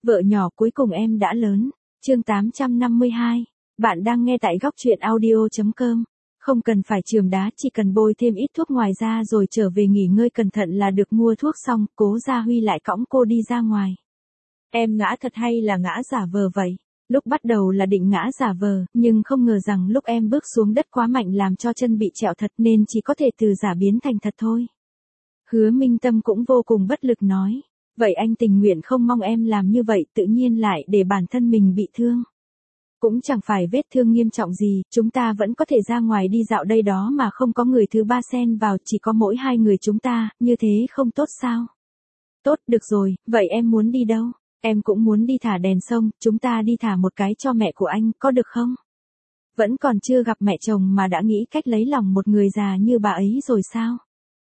Vợ nhỏ cuối cùng em đã lớn. Chương 852. Bạn đang nghe tại góc truyện audio.com. Không cần phải chườm đá, chỉ cần bôi thêm ít thuốc ngoài ra rồi trở về nghỉ ngơi cẩn thận là được. Mua thuốc xong, Cố Gia Huy lại cõng cô đi ra ngoài. Em ngã thật hay là ngã giả vờ vậy? Lúc bắt đầu là định ngã giả vờ, nhưng không ngờ rằng lúc em bước xuống đất quá mạnh làm cho chân bị trẹo thật nên chỉ có thể từ giả biến thành thật thôi. Hứa Minh Tâm cũng vô cùng bất lực nói. Vậy anh tình nguyện không mong em làm như vậy, tự nhiên lại để bản thân mình bị thương. Cũng chẳng phải vết thương nghiêm trọng gì, chúng ta vẫn có thể ra ngoài đi dạo đây đó mà không có người thứ ba xen vào, chỉ có mỗi hai người chúng ta, như thế không tốt sao? Tốt, được rồi, vậy em muốn đi đâu? Em cũng muốn đi thả đèn sông, chúng ta đi thả một cái cho mẹ của anh, có được không? Vẫn còn chưa gặp mẹ chồng mà đã nghĩ cách lấy lòng một người già như bà ấy rồi sao?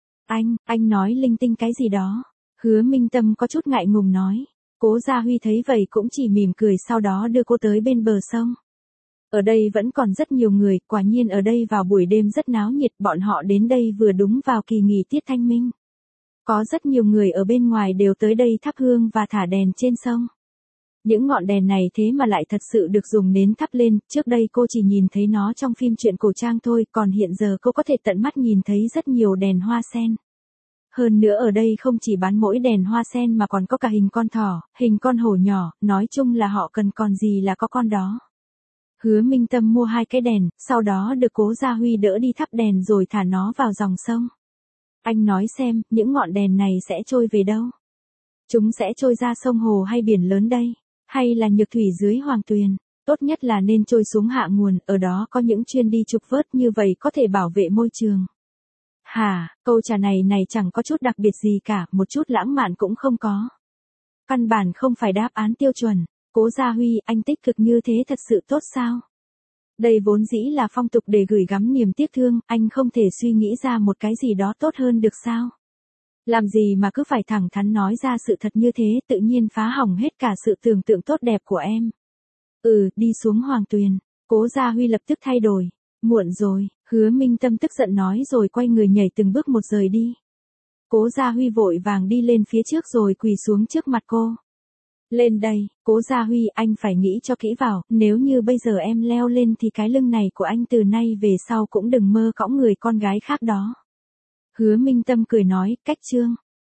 Anh nói linh tinh cái gì đó? Hứa Minh Tâm có chút ngại ngùng nói. Cố Gia Huy thấy vậy cũng chỉ mỉm cười, sau đó đưa cô tới bên bờ sông. Ở đây vẫn còn rất nhiều người, quả nhiên ở đây vào buổi đêm rất náo nhiệt, bọn họ đến đây vừa đúng vào kỳ nghỉ tiết thanh minh. Có rất nhiều người ở bên ngoài đều tới đây thắp hương và thả đèn trên sông. Những ngọn đèn này thế mà lại thật sự được dùng nến thắp lên, trước đây cô chỉ nhìn thấy nó trong phim truyện cổ trang thôi, còn hiện giờ cô có thể tận mắt nhìn thấy rất nhiều đèn hoa sen. Hơn nữa ở đây không chỉ bán mỗi đèn hoa sen mà còn có cả hình con thỏ, hình con hổ nhỏ, nói chung là họ cần còn gì là có con đó. Hứa Minh Tâm mua 2 cái đèn, sau đó được Cố Gia Huy đỡ đi thắp đèn rồi thả nó vào dòng sông. Anh nói xem, những ngọn đèn này sẽ trôi về đâu? Chúng sẽ trôi ra sông hồ hay biển lớn đây? Hay là nhược thủy dưới Hoàng Tuyền? Tốt nhất là nên trôi xuống hạ nguồn, ở đó có những chuyên đi trục vớt, như vậy có thể bảo vệ môi trường. Hả, câu trả này chẳng có chút đặc biệt gì cả, một chút lãng mạn cũng không có. Căn bản không phải đáp án tiêu chuẩn. Cố Gia Huy, anh tích cực như thế thật sự tốt sao? Đây vốn dĩ là phong tục để gửi gắm niềm tiếc thương, anh không thể suy nghĩ ra một cái gì đó tốt hơn được sao? Làm gì mà cứ phải thẳng thắn nói ra sự thật như thế, tự nhiên phá hỏng hết cả sự tưởng tượng tốt đẹp của em. Đi xuống Hoàng Tuyền. Cố Gia Huy lập tức thay đổi. Muộn rồi, Hứa Minh Tâm tức giận nói rồi quay người nhảy từng bước một rời đi. Cố Gia Huy vội vàng đi lên phía trước rồi quỳ xuống trước mặt cô. Lên đây, Cố Gia Huy, anh phải nghĩ cho kỹ vào, nếu như bây giờ em leo lên thì cái lưng này của anh từ nay về sau cũng đừng mơ cõng người con gái khác đó. Hứa Minh Tâm cười nói, cách chương.